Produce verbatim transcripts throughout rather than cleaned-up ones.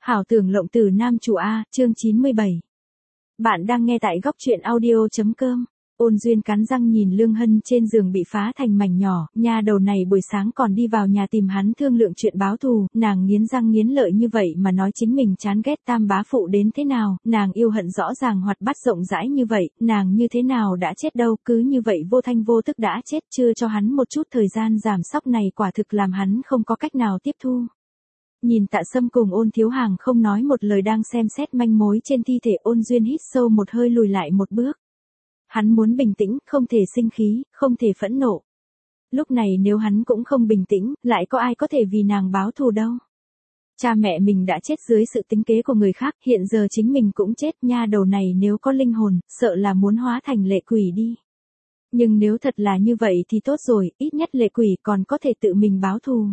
Hảo tưởng lộng tử nam chủ A, chương chín mươi bảy. Bạn đang nghe tại góc truyện audio.com. Ôn Duyên cắn răng nhìn Lương Hân trên giường bị phá thành mảnh nhỏ, nha đầu này buổi sáng còn đi vào nhà tìm hắn thương lượng chuyện báo thù, nàng nghiến răng nghiến lợi như vậy mà nói chính mình chán ghét tam bá phụ đến thế nào, nàng yêu hận rõ ràng hoạt bát rộng rãi như vậy, nàng như thế nào đã chết đâu, cứ như vậy vô thanh vô tức đã chết, chưa cho hắn một chút thời gian giảm sóc này quả thực làm hắn không có cách nào tiếp thu. Nhìn Tạ Sâm cùng Ôn Thiếu Hàng không nói một lời đang xem xét manh mối trên thi thể, Ôn Duyên hít sâu một hơi lùi lại một bước. Hắn muốn bình tĩnh, không thể sinh khí, không thể phẫn nộ. Lúc này nếu hắn cũng không bình tĩnh, lại có ai có thể vì nàng báo thù đâu. Cha mẹ mình đã chết dưới sự tính kế của người khác, hiện giờ chính mình cũng chết, nha đầu này nếu có linh hồn, sợ là muốn hóa thành lệ quỷ đi. Nhưng nếu thật là như vậy thì tốt rồi, ít nhất lệ quỷ còn có thể tự mình báo thù.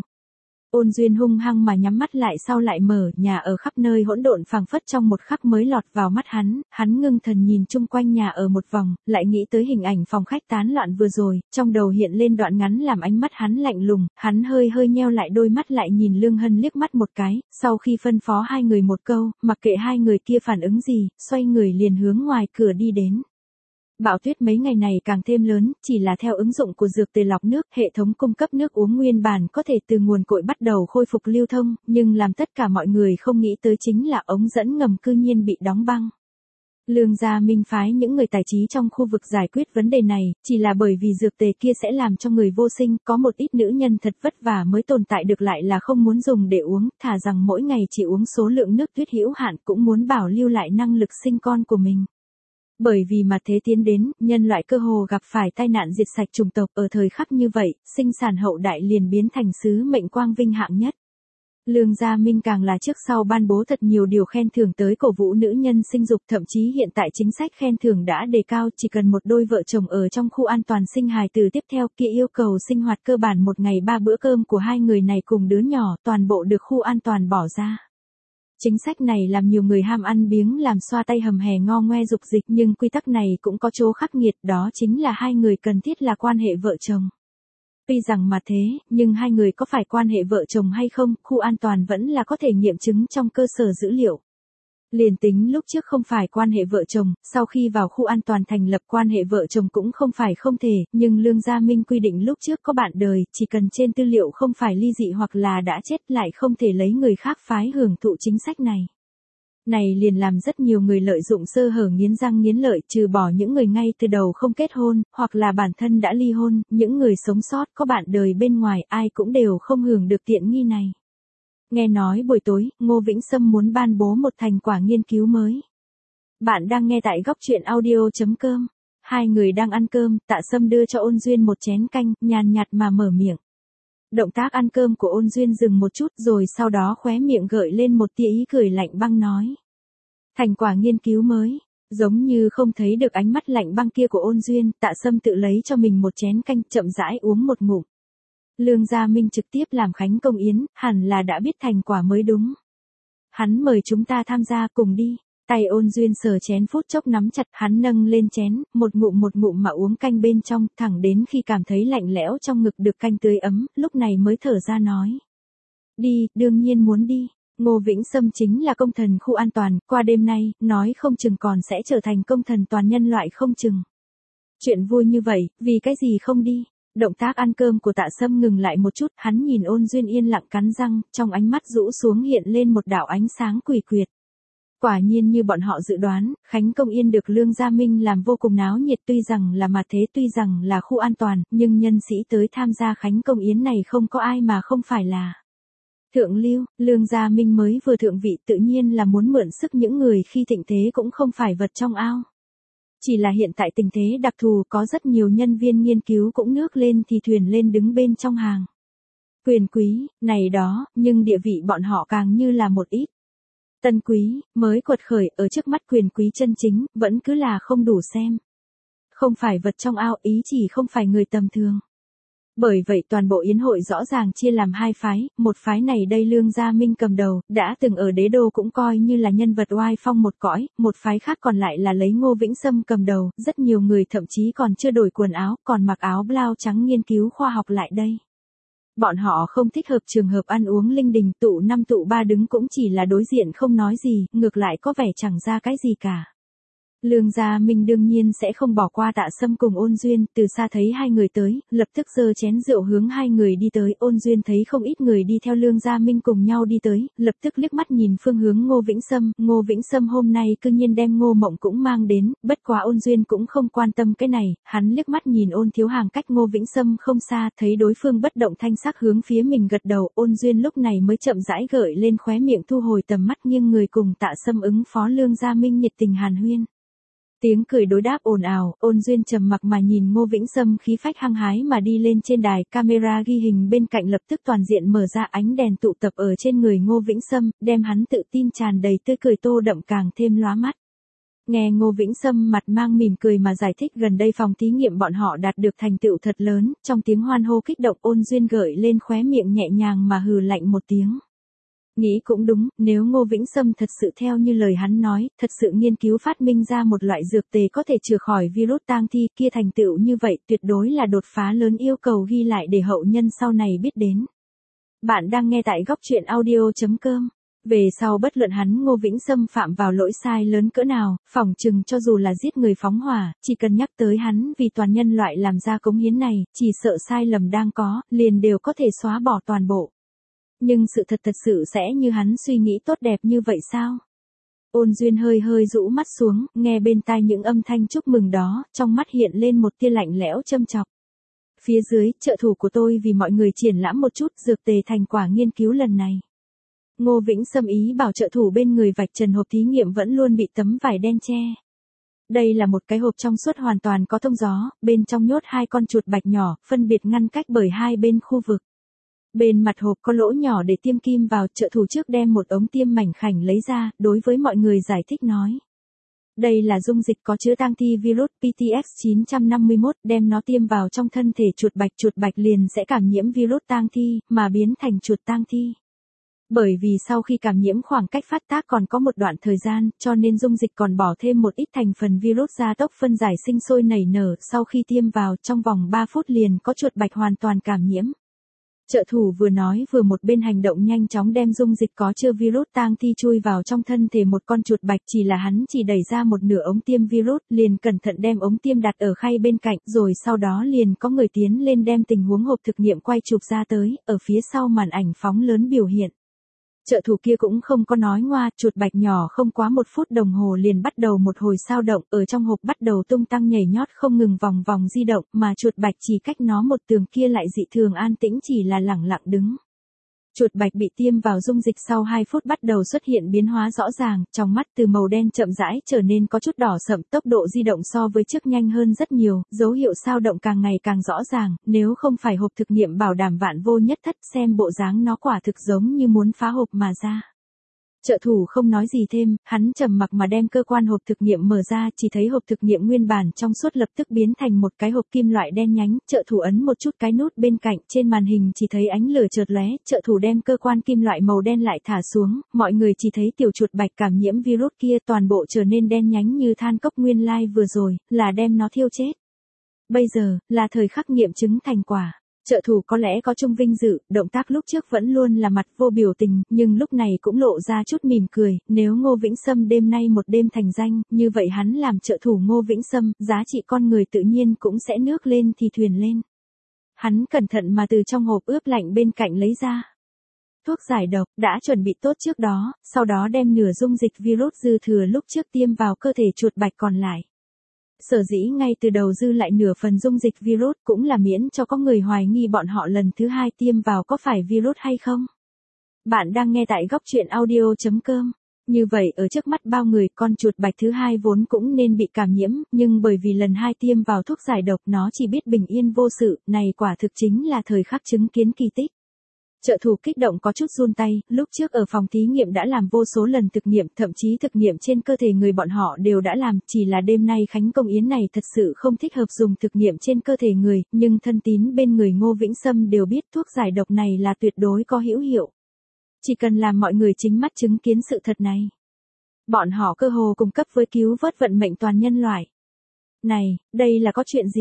Ôn Duyên hung hăng mà nhắm mắt lại sau lại mở, nhà ở khắp nơi hỗn độn phảng phất trong một khắc mới lọt vào mắt hắn, hắn ngưng thần nhìn chung quanh nhà ở một vòng, lại nghĩ tới hình ảnh phòng khách tán loạn vừa rồi, trong đầu hiện lên đoạn ngắn làm ánh mắt hắn lạnh lùng, hắn hơi hơi nheo lại đôi mắt lại nhìn Lương Hân liếc mắt một cái, sau khi phân phó hai người một câu, mặc kệ hai người kia phản ứng gì, xoay người liền hướng ngoài cửa đi đến. Bão tuyết mấy ngày này càng thêm lớn, chỉ là theo ứng dụng của dược tề lọc nước, hệ thống cung cấp nước uống nguyên bản có thể từ nguồn cội bắt đầu khôi phục lưu thông, nhưng làm tất cả mọi người không nghĩ tới chính là ống dẫn ngầm cư nhiên bị đóng băng. Lương gia Minh phái những người tài trí trong khu vực giải quyết vấn đề này, chỉ là bởi vì dược tề kia sẽ làm cho người vô sinh, có một ít nữ nhân thật vất vả mới tồn tại được lại là không muốn dùng để uống, thà rằng mỗi ngày chỉ uống số lượng nước tuyết hữu hạn cũng muốn bảo lưu lại năng lực sinh con của mình. Bởi vì mà thế tiến đến, nhân loại cơ hồ gặp phải tai nạn diệt sạch chủng tộc, ở thời khắc như vậy, sinh sản hậu đại liền biến thành sứ mệnh quang vinh hạng nhất. Lương Gia Minh càng là trước sau ban bố thật nhiều điều khen thưởng tới cổ vũ nữ nhân sinh dục, thậm chí hiện tại chính sách khen thưởng đã đề cao, chỉ cần một đôi vợ chồng ở trong khu an toàn sinh hài từ tiếp theo, kia yêu cầu sinh hoạt cơ bản một ngày ba bữa cơm của hai người này cùng đứa nhỏ, toàn bộ được khu an toàn bỏ ra. Chính sách này làm nhiều người ham ăn biếng làm xoa tay hầm hè ngo ngoe dục dịch, nhưng quy tắc này cũng có chỗ khắc nghiệt, đó chính là hai người cần thiết là quan hệ vợ chồng. Tuy rằng mà thế, nhưng hai người có phải quan hệ vợ chồng hay không, khu an toàn vẫn là có thể nghiệm chứng trong cơ sở dữ liệu. Liền tính lúc trước không phải quan hệ vợ chồng, sau khi vào khu an toàn thành lập quan hệ vợ chồng cũng không phải không thể, nhưng Lương Gia Minh quy định lúc trước có bạn đời, chỉ cần trên tư liệu không phải ly dị hoặc là đã chết lại không thể lấy người khác phái hưởng thụ chính sách này. Này liền làm rất nhiều người lợi dụng sơ hở nghiến răng nghiến lợi, trừ bỏ những người ngay từ đầu không kết hôn, hoặc là bản thân đã ly hôn, những người sống sót có bạn đời bên ngoài ai cũng đều không hưởng được tiện nghi này. Nghe nói buổi tối, Ngô Vĩnh Sâm muốn ban bố một thành quả nghiên cứu mới. Bạn đang nghe tại góc truyện audio.com. Hai người đang ăn cơm, Tạ Sâm đưa cho Ôn Duyên một chén canh, nhàn nhạt mà mở miệng. Động tác ăn cơm của Ôn Duyên dừng một chút rồi sau đó khóe miệng gợi lên một tia ý cười lạnh băng nói. Thành quả nghiên cứu mới. Giống như không thấy được ánh mắt lạnh băng kia của Ôn Duyên, Tạ Sâm tự lấy cho mình một chén canh, chậm rãi uống một ngụm. Lương Gia Minh trực tiếp làm khánh công yến, hẳn là đã biết thành quả mới đúng. Hắn mời chúng ta tham gia cùng đi. Tay Ôn Duyên sờ chén phút chốc nắm chặt, hắn nâng lên chén, một ngụm một ngụm mà uống canh bên trong, thẳng đến khi cảm thấy lạnh lẽo trong ngực được canh tưới ấm, lúc này mới thở ra nói. Đi, đương nhiên muốn đi. Ngô Vĩnh Sâm chính là công thần khu an toàn, qua đêm nay, nói không chừng còn sẽ trở thành công thần toàn nhân loại không chừng. Chuyện vui như vậy, vì cái gì không đi? Động tác ăn cơm của Tạ Sâm ngừng lại một chút, hắn nhìn Ôn Duyên yên lặng cắn răng, trong ánh mắt rũ xuống hiện lên một đạo ánh sáng quỷ quyệt. Quả nhiên như bọn họ dự đoán, khánh công yên được Lương Gia Minh làm vô cùng náo nhiệt, tuy rằng là mà thế, tuy rằng là khu an toàn, nhưng nhân sĩ tới tham gia khánh công yến này không có ai mà không phải là thượng lưu. Lương Gia Minh mới vừa thượng vị tự nhiên là muốn mượn sức những người khi thịnh thế cũng không phải vật trong ao. Chỉ là hiện tại tình thế đặc thù, có rất nhiều nhân viên nghiên cứu cũng nước lên thì thuyền lên đứng bên trong hàng. Quyền quý, này đó, nhưng địa vị bọn họ càng như là một ít. Tân quý, mới quật khởi, ở trước mắt quyền quý chân chính, vẫn cứ là không đủ xem. Không phải vật trong ao, ý chỉ không phải người tầm thường. Bởi vậy toàn bộ yến hội rõ ràng chia làm hai phái, một phái này đây Lương Gia Minh cầm đầu, đã từng ở đế đô cũng coi như là nhân vật oai phong một cõi, một phái khác còn lại là lấy Ngô Vĩnh Sâm cầm đầu, rất nhiều người thậm chí còn chưa đổi quần áo, còn mặc áo blau trắng nghiên cứu khoa học lại đây. bọn họ không thích hợp trường hợp ăn uống linh đình, tụ năm tụ ba đứng cũng chỉ là đối diện không nói gì, ngược lại có vẻ chẳng ra cái gì cả. Lương Gia Minh đương nhiên sẽ không bỏ qua Tạ Sâm cùng Ôn Duyên, từ xa thấy hai người tới, lập tức giơ chén rượu hướng hai người đi tới, Ôn Duyên thấy không ít người đi theo Lương Gia Minh cùng nhau đi tới, lập tức liếc mắt nhìn phương hướng Ngô Vĩnh Sâm, Ngô Vĩnh Sâm hôm nay cư nhiên đem Ngô Mộng cũng mang đến, bất quá Ôn Duyên cũng không quan tâm cái này, hắn liếc mắt nhìn Ôn Thiếu Hàng cách Ngô Vĩnh Sâm không xa, thấy đối phương bất động thanh sắc hướng phía mình gật đầu, Ôn Duyên lúc này mới chậm rãi gợi lên khóe miệng thu hồi tầm mắt nghiêng người cùng Tạ Sâm ứng phó Lương Gia Minh nhiệt tình hàn huyên. Tiếng cười đối đáp ồn ào, Ôn Duyên trầm mặc mà nhìn Ngô Vĩnh Sâm khí phách hăng hái mà đi lên trên đài, camera ghi hình bên cạnh lập tức toàn diện mở ra, ánh đèn tụ tập ở trên người Ngô Vĩnh Sâm, đem hắn tự tin tràn đầy tươi cười tô đậm càng thêm lóa mắt. Nghe Ngô Vĩnh Sâm mặt mang mỉm cười mà giải thích gần đây phòng thí nghiệm bọn họ đạt được thành tựu thật lớn, trong tiếng hoan hô kích động Ôn Duyên gợi lên khóe miệng nhẹ nhàng mà hừ lạnh một tiếng. Nghĩ cũng đúng, nếu Ngô Vĩnh Sâm thật sự theo như lời hắn nói, thật sự nghiên cứu phát minh ra một loại dược tề có thể chữa khỏi virus tang thi kia thành tựu như vậy tuyệt đối là đột phá lớn yêu cầu ghi lại để hậu nhân sau này biết đến. Bạn đang nghe tại góc truyện audio.com. Về sau bất luận hắn Ngô Vĩnh Sâm phạm vào lỗi sai lớn cỡ nào, phỏng chừng cho dù là giết người phóng hỏa, chỉ cần nhắc tới hắn vì toàn nhân loại làm ra cống hiến này, chỉ sợ sai lầm đang có, liền đều có thể xóa bỏ toàn bộ. Nhưng sự thật thật sự sẽ như hắn suy nghĩ tốt đẹp như vậy sao? Ôn Duyên hơi hơi rũ mắt xuống, nghe bên tai những âm thanh chúc mừng đó, trong mắt hiện lên một tia lạnh lẽo châm chọc. Phía dưới, trợ thủ của tôi vì mọi người triển lãm một chút dược tề thành quả nghiên cứu lần này. Ngô Vĩnh Sâm ý bảo trợ thủ bên người vạch trần hộp thí nghiệm vẫn luôn bị tấm vải đen che. Đây là một cái hộp trong suốt hoàn toàn có thông gió, bên trong nhốt hai con chuột bạch nhỏ, phân biệt ngăn cách bởi hai bên khu vực. Bên mặt hộp có lỗ nhỏ để tiêm kim vào, trợ thủ trước đem một ống tiêm mảnh khảnh lấy ra, đối với mọi người giải thích nói. Đây là dung dịch có chứa tang thi virus P T X chín năm mốt, đem nó tiêm vào trong thân thể chuột bạch, chuột bạch liền sẽ cảm nhiễm virus tang thi, mà biến thành chuột tang thi. Bởi vì sau khi cảm nhiễm khoảng cách phát tác còn có một đoạn thời gian, cho nên dung dịch còn bỏ thêm một ít thành phần virus gia tốc phân giải sinh sôi nảy nở, sau khi tiêm vào trong vòng ba phút liền có chuột bạch hoàn toàn cảm nhiễm. Trợ thủ vừa nói vừa một bên hành động nhanh chóng đem dung dịch có chứa virus tang thi chui vào trong thân thể một con chuột bạch, chỉ là hắn chỉ đẩy ra một nửa ống tiêm virus, liền cẩn thận đem ống tiêm đặt ở khay bên cạnh, rồi sau đó liền có người tiến lên đem tình huống hộp thực nghiệm quay chụp ra tới, ở phía sau màn ảnh phóng lớn biểu hiện. Trợ thủ kia cũng không có nói ngoa, chuột bạch nhỏ không quá một phút đồng hồ liền bắt đầu một hồi sao động, ở trong hộp bắt đầu tung tăng nhảy nhót không ngừng vòng vòng di động, mà chuột bạch chỉ cách nó một tường kia lại dị thường an tĩnh chỉ là lẳng lặng đứng. Chuột bạch bị tiêm vào dung dịch sau hai phút bắt đầu xuất hiện biến hóa rõ ràng, trong mắt từ màu đen chậm rãi trở nên có chút đỏ sậm, tốc độ di động so với trước nhanh hơn rất nhiều, dấu hiệu sao động càng ngày càng rõ ràng, nếu không phải hộp thực nghiệm bảo đảm vạn vô nhất thất, xem bộ dáng nó quả thực giống như muốn phá hộp mà ra. Trợ thủ không nói gì thêm, hắn trầm mặc mà đem cơ quan hộp thực nghiệm mở ra, chỉ thấy hộp thực nghiệm nguyên bản trong suốt lập tức biến thành một cái hộp kim loại đen nhánh, trợ thủ ấn một chút cái nút bên cạnh, trên màn hình chỉ thấy ánh lửa chợt lóe, trợ thủ đem cơ quan kim loại màu đen lại thả xuống, mọi người chỉ thấy tiểu chuột bạch cảm nhiễm virus kia toàn bộ trở nên đen nhánh như than cốc, nguyên lai vừa rồi, là đem nó thiêu chết. Bây giờ, là thời khắc nghiệm chứng thành quả. Trợ thủ có lẽ có chung vinh dự, động tác lúc trước vẫn luôn là mặt vô biểu tình, nhưng lúc này cũng lộ ra chút mỉm cười, nếu Ngô Vĩnh Sâm đêm nay một đêm thành danh, như vậy hắn làm trợ thủ Ngô Vĩnh Sâm, giá trị con người tự nhiên cũng sẽ nước lên thì thuyền lên. Hắn cẩn thận mà từ trong hộp ướp lạnh bên cạnh lấy ra thuốc giải độc, đã chuẩn bị tốt trước đó, sau đó đem nửa dung dịch virus dư thừa lúc trước tiêm vào cơ thể chuột bạch còn lại. Sở dĩ ngay từ đầu dư lại nửa phần dung dịch virus cũng là miễn cho có người hoài nghi bọn họ lần thứ hai tiêm vào có phải virus hay không. Bạn đang nghe tại góc truyện audio.com. Như vậy ở trước mắt bao người, con chuột bạch thứ hai vốn cũng nên bị cảm nhiễm, nhưng bởi vì lần hai tiêm vào thuốc giải độc nó chỉ biết bình yên vô sự, này quả thực chính là thời khắc chứng kiến kỳ tích. Trợ thủ kích động có chút run tay, lúc trước ở phòng thí nghiệm đã làm vô số lần thực nghiệm, thậm chí thực nghiệm trên cơ thể người bọn họ đều đã làm, chỉ là đêm nay Khánh Công Yến này thật sự không thích hợp dùng thực nghiệm trên cơ thể người, nhưng thân tín bên người Ngô Vĩnh Sâm đều biết thuốc giải độc này là tuyệt đối có hữu hiệu. Chỉ cần làm mọi người chính mắt chứng kiến sự thật này, bọn họ cơ hồ cung cấp với cứu vớt vận mệnh toàn nhân loại. Này, đây là có chuyện gì?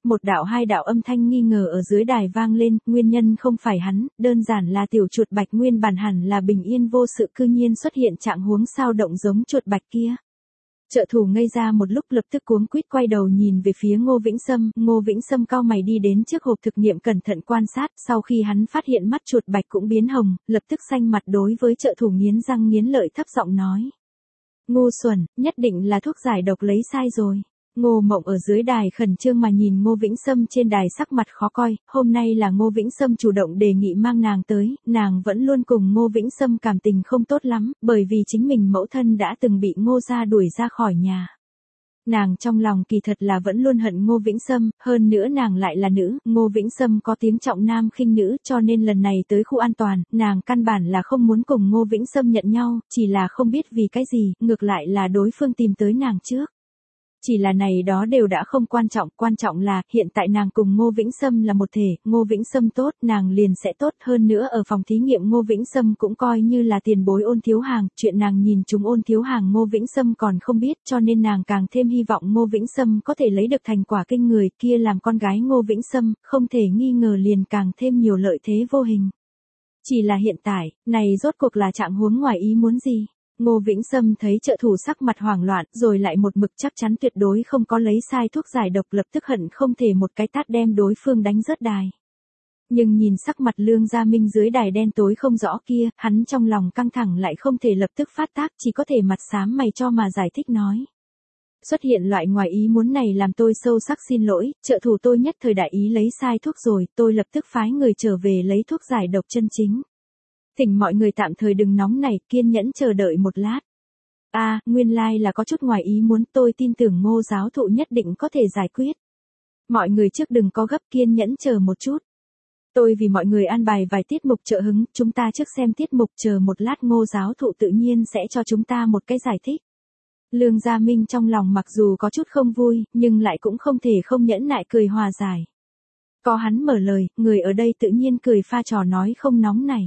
Một đạo hai đạo âm thanh nghi ngờ ở dưới đài vang lên, nguyên nhân không phải hắn, đơn giản là tiểu chuột bạch nguyên bản hẳn là bình yên vô sự cư nhiên xuất hiện trạng huống sao động giống chuột bạch kia. Trợ thủ ngây ra một lúc lập tức cuống quýt quay đầu nhìn về phía Ngô Vĩnh Sâm, Ngô Vĩnh Sâm cau mày đi đến trước hộp thực nghiệm cẩn thận quan sát, sau khi hắn phát hiện mắt chuột bạch cũng biến hồng, lập tức xanh mặt đối với trợ thủ nghiến răng nghiến lợi thấp giọng nói. Ngu xuẩn, nhất định là thuốc giải độc lấy sai rồi. Ngô Mộng ở dưới đài khẩn trương mà nhìn Ngô Vĩnh Sâm trên đài sắc mặt khó coi, hôm nay là Ngô Vĩnh Sâm chủ động đề nghị mang nàng tới, nàng vẫn luôn cùng Ngô Vĩnh Sâm cảm tình không tốt lắm, bởi vì chính mình mẫu thân đã từng bị Ngô gia đuổi ra khỏi nhà. Nàng trong lòng kỳ thật là vẫn luôn hận Ngô Vĩnh Sâm, hơn nữa nàng lại là nữ, Ngô Vĩnh Sâm có tiếng trọng nam khinh nữ cho nên lần này tới khu an toàn, nàng căn bản là không muốn cùng Ngô Vĩnh Sâm nhận nhau, chỉ là không biết vì cái gì, ngược lại là đối phương tìm tới nàng trước. Chỉ là này đó đều đã không quan trọng, quan trọng là, hiện tại nàng cùng Ngô Vĩnh Sâm là một thể, Ngô Vĩnh Sâm tốt, nàng liền sẽ tốt hơn nữa ở phòng thí nghiệm Ngô Vĩnh Sâm cũng coi như là tiền bối Ôn Thiếu Hàng, chuyện nàng nhìn chúng Ôn Thiếu Hàng Ngô Vĩnh Sâm còn không biết cho nên nàng càng thêm hy vọng Ngô Vĩnh Sâm có thể lấy được thành quả kinh người kia làm con gái Ngô Vĩnh Sâm, không thể nghi ngờ liền càng thêm nhiều lợi thế vô hình. Chỉ là hiện tại, này rốt cuộc là trạng huống ngoài ý muốn gì? Ngô Vĩnh Sâm thấy trợ thủ sắc mặt hoảng loạn, rồi lại một mực chắc chắn tuyệt đối không có lấy sai thuốc giải độc, lập tức hận không thể một cái tát đem đối phương đánh rớt đài. Nhưng nhìn sắc mặt Lương Gia Minh dưới đài đen tối không rõ kia, hắn trong lòng căng thẳng lại không thể lập tức phát tác, chỉ có thể mặt xám mày cho mà giải thích nói. Xuất hiện loại ngoài ý muốn này làm tôi sâu sắc xin lỗi, trợ thủ tôi nhất thời đại ý lấy sai thuốc rồi, tôi lập tức phái người trở về lấy thuốc giải độc chân chính. Thỉnh mọi người tạm thời đừng nóng nảy, kiên nhẫn chờ đợi một lát. A, à, nguyên lai like là có chút ngoài ý muốn, tôi tin tưởng Ngô giáo thụ nhất định có thể giải quyết. Mọi người trước đừng có gấp, kiên nhẫn chờ một chút. Tôi vì mọi người an bài vài tiết mục trợ hứng, chúng ta trước xem tiết mục chờ một lát Ngô giáo thụ tự nhiên sẽ cho chúng ta một cái giải thích. Lương Gia Minh trong lòng mặc dù có chút không vui, nhưng lại cũng không thể không nhẫn nại cười hòa giải. Có hắn mở lời, người ở đây tự nhiên cười pha trò nói không nóng này.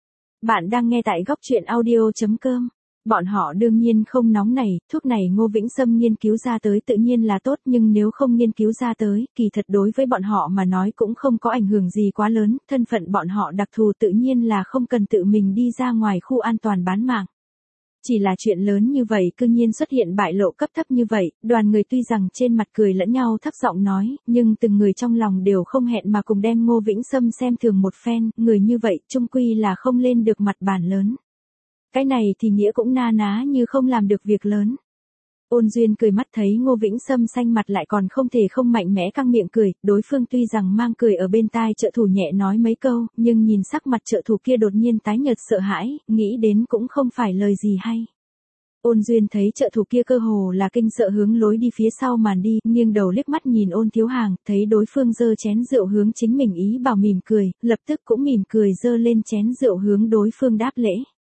Bạn đang nghe tại góc truyện audio chấm com. Bọn họ đương nhiên không nóng này, thuốc này Ngô Vĩnh Sâm nghiên cứu ra tới tự nhiên là tốt nhưng nếu không nghiên cứu ra tới, kỳ thật đối với bọn họ mà nói cũng không có ảnh hưởng gì quá lớn, thân phận bọn họ đặc thù tự nhiên là không cần tự mình đi ra ngoài khu an toàn bán mạng. Chỉ là chuyện lớn như vậy cư nhiên xuất hiện bại lộ cấp thấp như vậy, đoàn người tuy rằng trên mặt cười lẫn nhau thấp giọng nói, nhưng từng người trong lòng đều không hẹn mà cùng đem Ngô Vĩnh Sâm xem thường một phen, người như vậy chung quy là không lên được mặt bàn lớn. Cái này thì nghĩa cũng na ná như không làm được việc lớn. Ôn Duyên cười mắt thấy Ngô Vĩnh Sâm xanh mặt lại còn không thể không mạnh mẽ căng miệng cười, đối phương tuy rằng mang cười ở bên tai trợ thủ nhẹ nói mấy câu, nhưng nhìn sắc mặt trợ thủ kia đột nhiên tái nhợt sợ hãi, nghĩ đến cũng không phải lời gì hay. Ôn Duyên thấy trợ thủ kia cơ hồ là kinh sợ hướng lối đi phía sau màn đi, nghiêng đầu liếc mắt nhìn Ôn Thiếu Hàng, thấy đối phương giơ chén rượu hướng chính mình ý bảo mỉm cười, lập tức cũng mỉm cười giơ lên chén rượu hướng đối phương đáp lễ.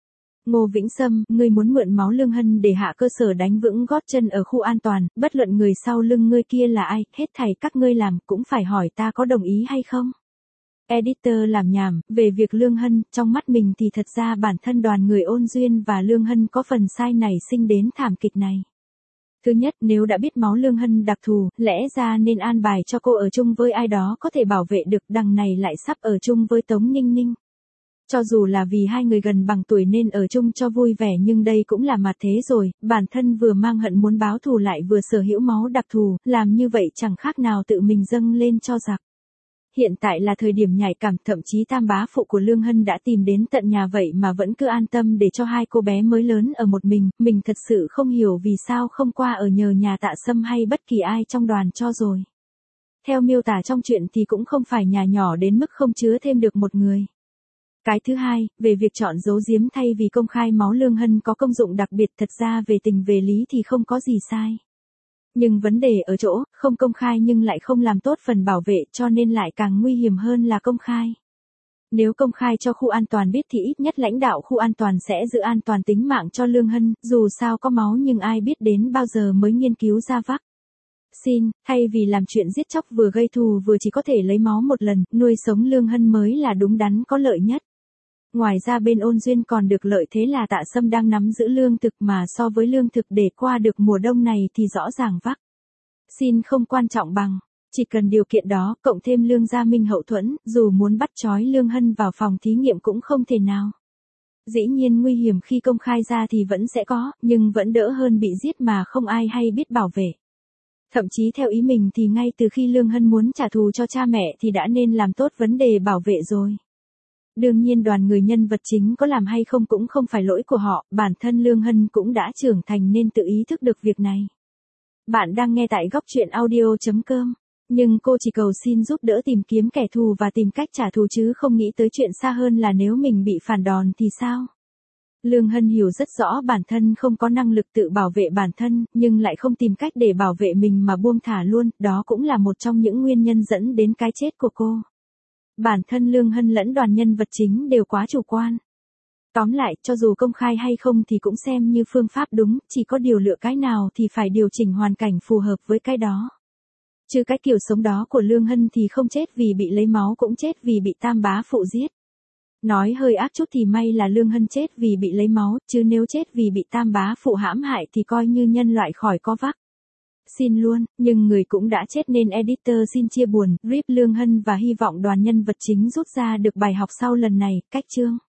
Ngô Vĩnh Sâm, ngươi muốn mượn máu Lương Hân để hạ cơ sở đánh vững gót chân ở khu an toàn, bất luận người sau lưng ngươi kia là ai, hết thảy các ngươi làm cũng phải hỏi ta có đồng ý hay không. Editor làm nhảm, về việc Lương Hân, trong mắt mình thì thật ra bản thân đoàn người Ôn Duyên và Lương Hân có phần sai nảy sinh đến thảm kịch này. Thứ nhất, nếu đã biết máu Lương Hân đặc thù, lẽ ra nên an bài cho cô ở chung với ai đó có thể bảo vệ được, đằng này lại sắp ở chung với Tống Ninh Ninh. Cho dù là vì hai người gần bằng tuổi nên ở chung cho vui vẻ nhưng đây cũng là mặt thế rồi, bản thân vừa mang hận muốn báo thù lại vừa sở hữu máu đặc thù, làm như vậy chẳng khác nào tự mình dâng lên cho giặc. Hiện tại là thời điểm nhạy cảm, thậm chí tam bá phụ của Lương Hân đã tìm đến tận nhà vậy mà vẫn cứ an tâm để cho hai cô bé mới lớn ở một mình, mình thật sự không hiểu vì sao không qua ở nhờ nhà Tạ Sâm hay bất kỳ ai trong đoàn cho rồi. Theo miêu tả trong truyện thì cũng không phải nhà nhỏ đến mức không chứa thêm được một người. Cái thứ hai, về việc chọn giấu giếm thay vì công khai máu Lương Hân có công dụng đặc biệt, thật ra về tình về lý thì không có gì sai. Nhưng vấn đề ở chỗ, không công khai nhưng lại không làm tốt phần bảo vệ cho nên lại càng nguy hiểm hơn là công khai. Nếu công khai cho khu an toàn biết thì ít nhất lãnh đạo khu an toàn sẽ giữ an toàn tính mạng cho Lương Hân, dù sao có máu nhưng ai biết đến bao giờ mới nghiên cứu ra vắc. Xin, thay vì làm chuyện giết chóc vừa gây thù vừa chỉ có thể lấy máu một lần, nuôi sống Lương Hân mới là đúng đắn có lợi nhất. Ngoài ra bên Ôn Duyên còn được lợi thế là Tạ Sâm đang nắm giữ lương thực mà so với lương thực để qua được mùa đông này thì rõ ràng vắc. Xin không quan trọng bằng. Chỉ cần điều kiện đó, cộng thêm Lương Gia Minh hậu thuẫn, dù muốn bắt trói Lương Hân vào phòng thí nghiệm cũng không thể nào. Dĩ nhiên nguy hiểm khi công khai ra thì vẫn sẽ có, nhưng vẫn đỡ hơn bị giết mà không ai hay biết bảo vệ. Thậm chí theo ý mình thì ngay từ khi Lương Hân muốn trả thù cho cha mẹ thì đã nên làm tốt vấn đề bảo vệ rồi. Đương nhiên đoàn người nhân vật chính có làm hay không cũng không phải lỗi của họ, bản thân Lương Hân cũng đã trưởng thành nên tự ý thức được việc này. Bạn đang nghe tại góc truyện audio chấm com. Nhưng cô chỉ cầu xin giúp đỡ tìm kiếm kẻ thù và tìm cách trả thù chứ không nghĩ tới chuyện xa hơn là nếu mình bị phản đòn thì sao. Lương Hân hiểu rất rõ bản thân không có năng lực tự bảo vệ bản thân, nhưng lại không tìm cách để bảo vệ mình mà buông thả luôn, đó cũng là một trong những nguyên nhân dẫn đến cái chết của cô. Bản thân Lương Hân lẫn đoàn nhân vật chính đều quá chủ quan. Tóm lại, cho dù công khai hay không thì cũng xem như phương pháp đúng, chỉ có điều lựa cái nào thì phải điều chỉnh hoàn cảnh phù hợp với cái đó. Chứ cái kiểu sống đó của Lương Hân thì không chết vì bị lấy máu cũng chết vì bị tam bá phụ giết. Nói hơi ác chút thì may là Lương Hân chết vì bị lấy máu, chứ nếu chết vì bị tam bá phụ hãm hại thì coi như nhân loại khỏi có vắc. Xin luôn, nhưng người cũng đã chết nên editor xin chia buồn, rip Lương Hân và hy vọng đoàn nhân vật chính rút ra được bài học sau lần này, cách chương.